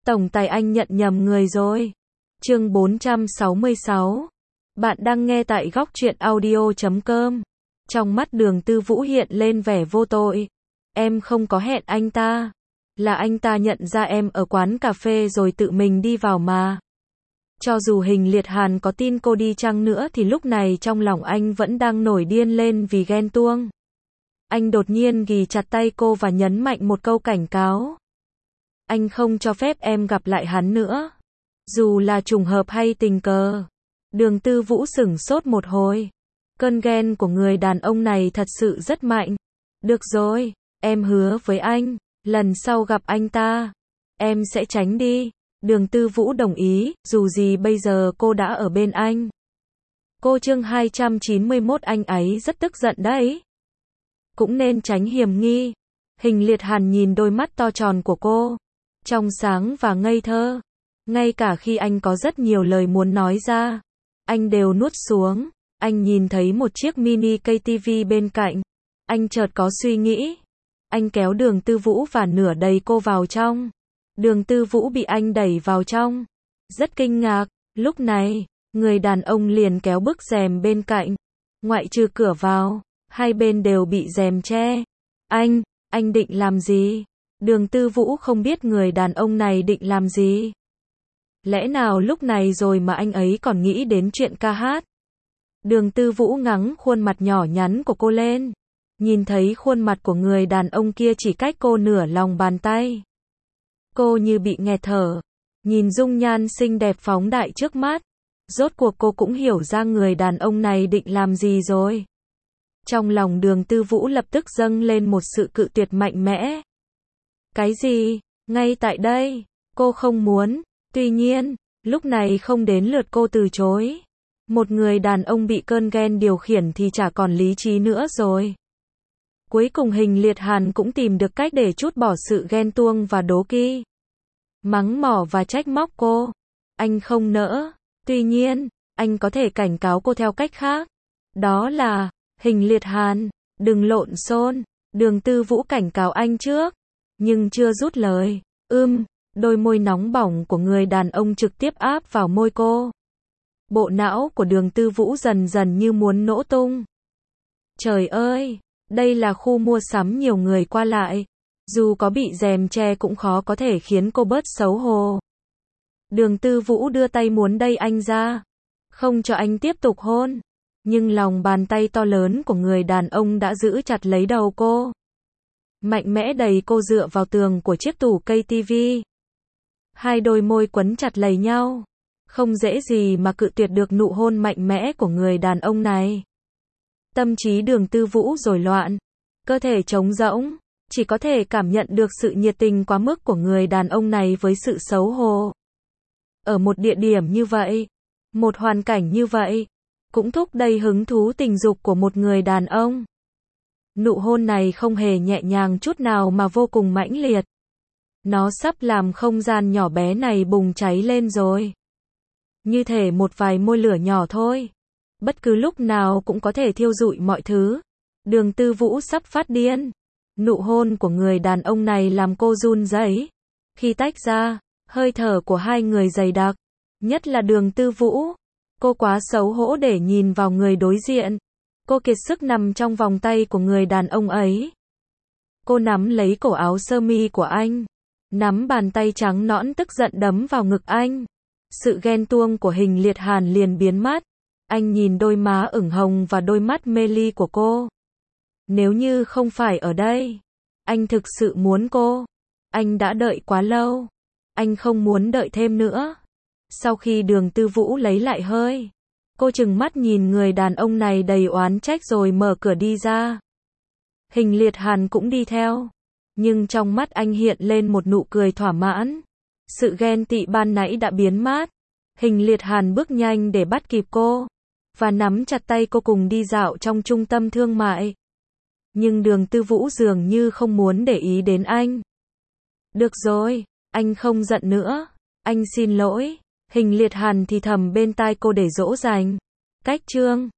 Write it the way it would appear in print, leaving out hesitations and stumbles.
Tổng tài anh nhận nhầm người rồi. Chương 466. Bạn đang nghe tại góc truyện audio.com. Trong mắt Đường Tư Vũ hiện lên vẻ vô tội. Em không có hẹn anh ta. Là anh ta nhận ra em ở quán cà phê rồi tự mình đi vào mà. Cho dù Hình Liệt Hàn có tin cô đi chăng nữa thì lúc này trong lòng anh vẫn đang nổi điên lên vì ghen tuông. Anh đột nhiên ghì chặt tay cô và nhấn mạnh một câu cảnh cáo. Anh không cho phép em gặp lại hắn nữa. Dù là trùng hợp hay tình cờ. Đường Tư Vũ sửng sốt một hồi. Cơn ghen của người đàn ông này thật sự rất mạnh. Được rồi, em hứa với anh, lần sau gặp anh ta, em sẽ tránh đi. Đường Tư Vũ đồng ý, dù gì bây giờ cô đã ở bên anh. Cô chương 291 anh ấy rất tức giận đấy. Cũng nên tránh hiểm nghi. Hình Liệt Hàn nhìn đôi mắt to tròn của cô. Trong sáng và ngây thơ. Ngay cả khi anh có rất nhiều lời muốn nói ra, anh đều nuốt xuống. Anh nhìn thấy một chiếc mini cây tivi bên cạnh. Anh chợt có suy nghĩ. Anh kéo Đường Tư Vũ và nửa đẩy cô vào trong. Đường Tư Vũ bị anh đẩy vào trong. Rất kinh ngạc. Lúc này, người đàn ông liền kéo bức rèm bên cạnh. Ngoại trừ cửa vào, hai bên đều bị rèm che. Anh định làm gì? Đường Tư Vũ không biết người đàn ông này định làm gì. Lẽ nào lúc này rồi mà anh ấy còn nghĩ đến chuyện ca hát? Đường Tư Vũ ngẩng khuôn mặt nhỏ nhắn của cô lên. Nhìn thấy khuôn mặt của người đàn ông kia chỉ cách cô nửa lòng bàn tay. Cô như bị nghẹt thở. Nhìn dung nhan xinh đẹp phóng đại trước mắt. Rốt cuộc cô cũng hiểu ra người đàn ông này định làm gì rồi. Trong lòng Đường Tư Vũ lập tức dâng lên một sự cự tuyệt mạnh mẽ. Cái gì? Ngay tại đây, cô không muốn. Tuy nhiên, lúc này không đến lượt cô từ chối. Một người đàn ông bị cơn ghen điều khiển thì chả còn lý trí nữa rồi. Cuối cùng Hình Liệt Hàn cũng tìm được cách để trút bỏ sự ghen tuông và đố kỵ. Mắng mỏ và trách móc cô. Anh không nỡ. Tuy nhiên, anh có thể cảnh cáo cô theo cách khác. Đó là, Hình Liệt Hàn, đừng lộn xộn. Đường Tư Vũ cảnh cáo anh trước. Nhưng chưa rút lời. Đôi môi nóng bỏng của người đàn ông trực tiếp áp vào môi cô. Bộ não của Đường Tư Vũ dần dần như muốn nổ tung. Trời ơi, đây là khu mua sắm nhiều người qua lại. Dù có bị rèm che cũng khó có thể khiến cô bớt xấu hổ. Đường Tư Vũ đưa tay muốn đẩy anh ra. Không cho anh tiếp tục hôn. Nhưng lòng bàn tay to lớn của người đàn ông đã giữ chặt lấy đầu cô. Mạnh mẽ đẩy cô dựa vào tường của chiếc tủ cây tivi. Hai đôi môi quấn chặt lấy nhau. Không dễ gì mà cự tuyệt được nụ hôn mạnh mẽ của người đàn ông này. Tâm trí Đường Tư Vũ rối loạn. Cơ thể trống rỗng. Chỉ có thể cảm nhận được sự nhiệt tình quá mức của người đàn ông này với sự xấu hổ. Ở một địa điểm như vậy, một hoàn cảnh như vậy, cũng thúc đẩy hứng thú tình dục của một người đàn ông. Nụ hôn này không hề nhẹ nhàng chút nào mà vô cùng mãnh liệt. Nó sắp làm không gian nhỏ bé này bùng cháy lên rồi. Như thể một vài môi lửa nhỏ thôi. Bất cứ lúc nào cũng có thể thiêu rụi mọi thứ. Đường Tư Vũ sắp phát điên. Nụ hôn của người đàn ông này làm cô run rẩy. Khi tách ra, hơi thở của hai người dày đặc. Nhất là Đường Tư Vũ. Cô quá xấu hổ để nhìn vào người đối diện. Cô kiệt sức nằm trong vòng tay của người đàn ông ấy. Cô nắm lấy cổ áo sơ mi của anh. Nắm bàn tay trắng nõn tức giận đấm vào ngực anh. Sự ghen tuông của Hình Liệt Hàn liền biến mất. Anh nhìn đôi má ửng hồng và đôi mắt mê ly của cô. Nếu như không phải ở đây, anh thực sự muốn cô. Anh đã đợi quá lâu. Anh không muốn đợi thêm nữa. Sau khi Đường Tư Vũ lấy lại hơi, cô trừng mắt nhìn người đàn ông này đầy oán trách rồi mở cửa đi ra. Hình Liệt Hàn cũng đi theo. Nhưng trong mắt anh hiện lên một nụ cười thỏa mãn. Sự ghen tị ban nãy đã biến mất. Hình Liệt Hàn bước nhanh để bắt kịp cô. Và nắm chặt tay cô cùng đi dạo trong trung tâm thương mại. Nhưng Đường Tư Vũ dường như không muốn để ý đến anh. Được rồi, anh không giận nữa. Anh xin lỗi. Hình Liệt Hàn thì thầm bên tai cô để dỗ dành. Cách chương